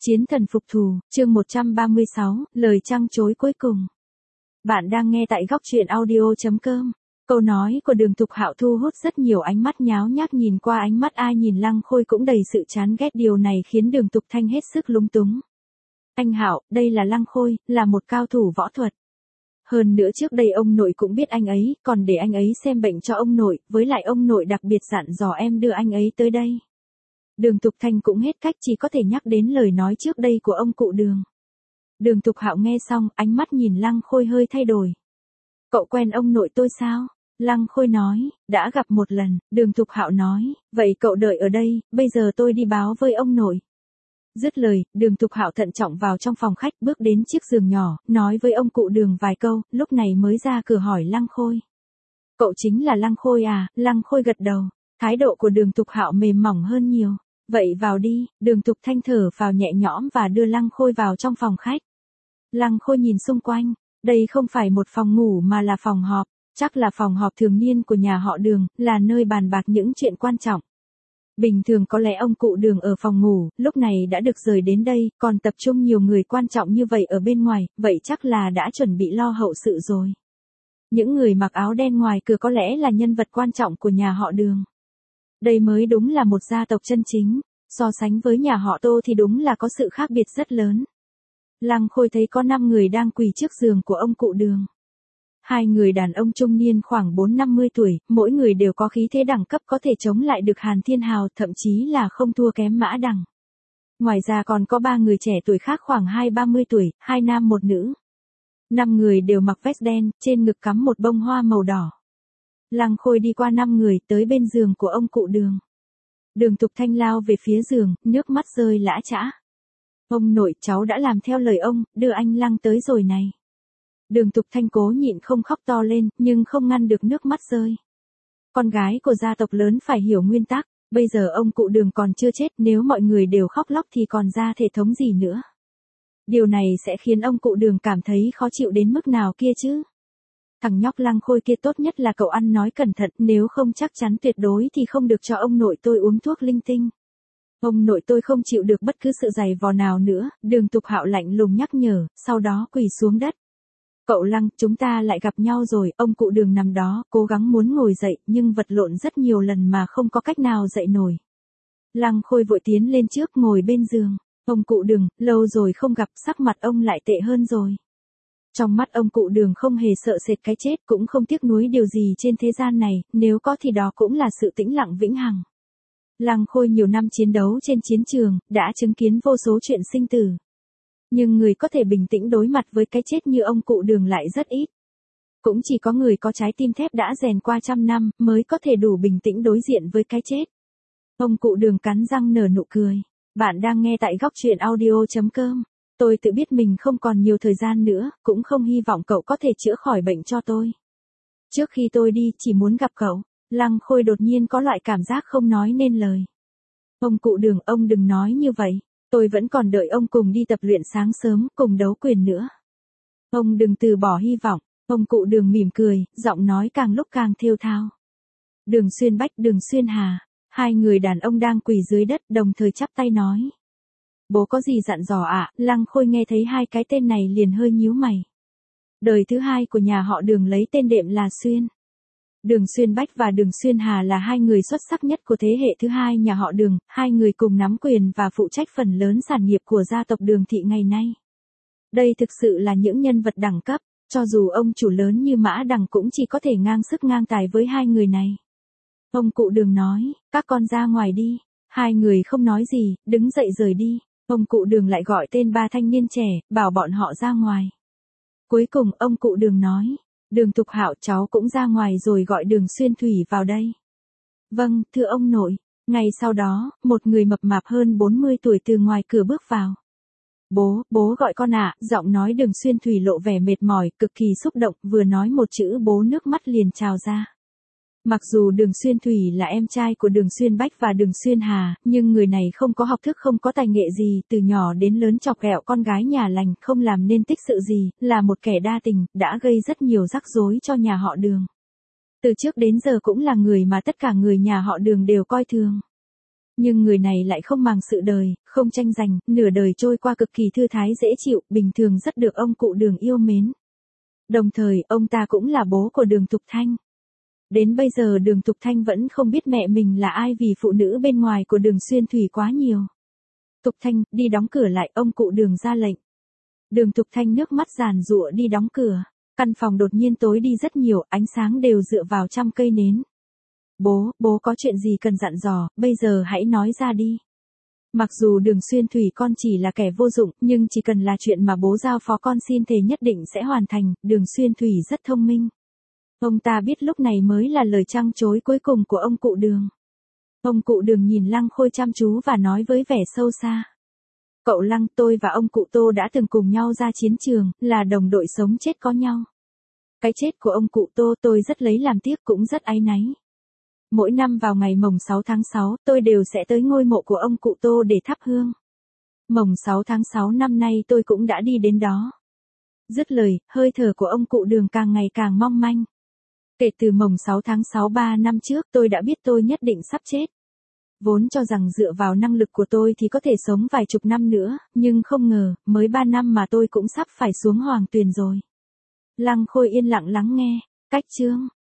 Chiến thần phục thù, chương 136, lời trăng chối cuối cùng. Bạn đang nghe tại góc truyện audio.com. Câu nói của Đường Thục Hạo thu hút rất nhiều ánh mắt nháo nhác, nhìn qua ánh mắt ai nhìn Lăng Khôi cũng đầy sự chán ghét, điều này khiến Đường Thục Thanh hết sức lúng túng. Anh Hạo, đây là Lăng Khôi, là một cao thủ võ thuật. Hơn nữa trước đây ông nội cũng biết anh ấy, còn để anh ấy xem bệnh cho ông nội, với lại ông nội đặc biệt dặn dò em đưa anh ấy tới đây. Đường Thục Thanh cũng hết cách, chỉ có thể nhắc đến lời nói trước đây của ông cụ Đường. Đường Thục Hạo nghe xong, ánh mắt nhìn Lăng Khôi hơi thay đổi. Cậu quen ông nội tôi sao? Lăng Khôi nói, đã gặp một lần. Đường Thục Hạo nói, vậy cậu đợi ở đây, bây giờ tôi đi báo với ông nội. Dứt lời, Đường Thục Hạo thận trọng vào trong phòng khách, bước đến chiếc giường nhỏ, nói với ông cụ Đường vài câu, lúc này mới ra cửa hỏi Lăng Khôi. Cậu chính là Lăng Khôi à? Lăng Khôi gật đầu, thái độ của Đường Thục Hạo mềm mỏng hơn nhiều. Vậy vào đi. Đường Thục Thanh thở vào nhẹ nhõm và đưa Lăng Khôi vào trong phòng khách. Lăng Khôi nhìn xung quanh, đây không phải một phòng ngủ mà là phòng họp, chắc là phòng họp thường niên của nhà họ Đường, là nơi bàn bạc những chuyện quan trọng. Bình thường có lẽ ông cụ Đường ở phòng ngủ, lúc này đã được rời đến đây, còn tập trung nhiều người quan trọng như vậy ở bên ngoài, vậy chắc là đã chuẩn bị lo hậu sự rồi. Những người mặc áo đen ngoài cửa có lẽ là nhân vật quan trọng của nhà họ Đường. Đây mới đúng là một gia tộc chân chính, so sánh với nhà họ Tô thì đúng là có sự khác biệt rất lớn. Lăng Khôi thấy có 5 người đang quỳ trước giường của ông cụ Đường. 2 người đàn ông trung niên khoảng 4-50 tuổi, mỗi người đều có khí thế đẳng cấp, có thể chống lại được Hàn Thiên Hào, thậm chí là không thua kém Mã Đằng. Ngoài ra còn có 3 người trẻ tuổi khác khoảng 20-30 tuổi, 2 nam 1 nữ. 5 người đều mặc vest đen, trên ngực cắm một bông hoa màu đỏ. Lăng Khôi đi qua 5 người, tới bên giường của ông cụ Đường. Đường Thục Thanh lao về phía giường, nước mắt rơi lã chã. Ông nội, cháu đã làm theo lời ông, đưa anh Lăng tới rồi này. Đường Thục Thanh cố nhịn không khóc to lên, nhưng không ngăn được nước mắt rơi. Con gái của gia tộc lớn phải hiểu nguyên tắc, bây giờ ông cụ Đường còn chưa chết, nếu mọi người đều khóc lóc thì còn ra thể thống gì nữa. Điều này sẽ khiến ông cụ Đường cảm thấy khó chịu đến mức nào kia chứ. Thằng nhóc Lăng Khôi kia tốt nhất là cậu ăn nói cẩn thận, nếu không chắc chắn tuyệt đối thì không được cho ông nội tôi uống thuốc linh tinh. Ông nội tôi không chịu được bất cứ sự giày vò nào nữa, Đường Thục Hạo lạnh lùng nhắc nhở, sau đó quỳ xuống đất. Cậu Lăng, chúng ta lại gặp nhau rồi. Ông cụ Đường nằm đó, cố gắng muốn ngồi dậy, nhưng vật lộn rất nhiều lần mà không có cách nào dậy nổi. Lăng Khôi vội tiến lên trước, ngồi bên giường. Ông cụ Đường, lâu rồi không gặp, sắc mặt ông lại tệ hơn rồi. Trong mắt ông cụ Đường không hề sợ sệt cái chết, cũng không tiếc nuối điều gì trên thế gian này, nếu có thì đó cũng là sự tĩnh lặng vĩnh hằng. Lăng Khôi nhiều năm chiến đấu trên chiến trường, đã chứng kiến vô số chuyện sinh tử. Nhưng người có thể bình tĩnh đối mặt với cái chết như ông cụ Đường lại rất ít. Cũng chỉ có người có trái tim thép đã rèn qua trăm năm, mới có thể đủ bình tĩnh đối diện với cái chết. Ông cụ Đường cắn răng nở nụ cười. Bạn đang nghe tại góc truyện audio.com. Tôi tự biết mình không còn nhiều thời gian nữa, cũng không hy vọng cậu có thể chữa khỏi bệnh cho tôi. Trước khi tôi đi, chỉ muốn gặp cậu. Lăng Khôi đột nhiên có loại cảm giác không nói nên lời. Ông cụ Đường, ông đừng nói như vậy. Tôi vẫn còn đợi ông cùng đi tập luyện sáng sớm, cùng đấu quyền nữa. Ông đừng từ bỏ hy vọng. Ông cụ Đường mỉm cười, giọng nói càng lúc càng thều thào. Đường Xuyên Bách, Đường Xuyên Hà, 2 người đàn ông đang quỳ dưới đất, đồng thời chắp tay nói. Bố có gì dặn dò ạ? Lăng Khôi nghe thấy 2 cái tên này liền hơi nhíu mày. Đời thứ 2 của nhà họ Đường lấy tên đệm là Xuyên. Đường Xuyên Bách và Đường Xuyên Hà là 2 người xuất sắc nhất của thế hệ thứ 2 nhà họ Đường, 2 người cùng nắm quyền và phụ trách phần lớn sản nghiệp của gia tộc Đường thị ngày nay. Đây thực sự là những nhân vật đẳng cấp, cho dù ông chủ lớn như Mã Đằng cũng chỉ có thể ngang sức ngang tài với 2 người này. Ông cụ Đường nói, các con ra ngoài đi. 2 người không nói gì, đứng dậy rời đi. Ông cụ Đường lại gọi tên 3 thanh niên trẻ, bảo bọn họ ra ngoài. Cuối cùng ông cụ Đường nói, Đường Thục Hạo, cháu cũng ra ngoài rồi gọi Đường Xuyên Thủy vào đây. Vâng, thưa ông nội. Ngay sau đó, một người mập mạp hơn 40 tuổi từ ngoài cửa bước vào. Bố gọi con ạ. Giọng nói Đường Xuyên Thủy lộ vẻ mệt mỏi, cực kỳ xúc động, vừa nói một chữ bố nước mắt liền trào ra. Mặc dù Đường Xuyên Thủy là em trai của Đường Xuyên Bách và Đường Xuyên Hà, nhưng người này không có học thức, không có tài nghệ gì, từ nhỏ đến lớn chọc ghẹo con gái nhà lành, không làm nên tích sự gì, là một kẻ đa tình, đã gây rất nhiều rắc rối cho nhà họ Đường. Từ trước đến giờ cũng là người mà tất cả người nhà họ Đường đều coi thường. Nhưng người này lại không màng sự đời, không tranh giành, nửa đời trôi qua cực kỳ thư thái dễ chịu, bình thường rất được ông cụ Đường yêu mến. Đồng thời, ông ta cũng là bố của Đường Thục Thanh. Đến bây giờ Đường Thục Thanh vẫn không biết mẹ mình là ai vì phụ nữ bên ngoài của Đường Xuyên Thủy quá nhiều. Thục Thanh, đi đóng cửa lại, ông cụ Đường ra lệnh. Đường Thục Thanh nước mắt giàn giụa đi đóng cửa. Căn phòng đột nhiên tối đi rất nhiều, ánh sáng đều dựa vào trăm cây nến. Bố có chuyện gì cần dặn dò, bây giờ hãy nói ra đi. Mặc dù Đường Xuyên Thủy con chỉ là kẻ vô dụng, nhưng chỉ cần là chuyện mà bố giao phó con xin thề nhất định sẽ hoàn thành, Đường Xuyên Thủy rất thông minh. Ông ta biết lúc này mới là lời trăng trối cuối cùng của ông cụ Đường. Ông cụ Đường nhìn Lăng Khôi chăm chú và nói với vẻ sâu xa. Cậu Lăng, tôi và ông cụ Tô đã từng cùng nhau ra chiến trường, là đồng đội sống chết có nhau. Cái chết của ông cụ Tô tôi rất lấy làm tiếc cũng rất áy náy. Mỗi năm vào ngày mồng 6 tháng 6, tôi đều sẽ tới ngôi mộ của ông cụ Tô để thắp hương. Mồng 6 tháng 6 năm nay tôi cũng đã đi đến đó. Dứt lời, hơi thở của ông cụ Đường càng ngày càng mong manh. Kể từ mồng 6 tháng 6 3 năm trước tôi đã biết tôi nhất định sắp chết. Vốn cho rằng dựa vào năng lực của tôi thì có thể sống vài chục năm nữa, nhưng không ngờ, mới 3 năm mà tôi cũng sắp phải xuống hoàng tuyền rồi. Lăng Khôi yên lặng lắng nghe. Cách chương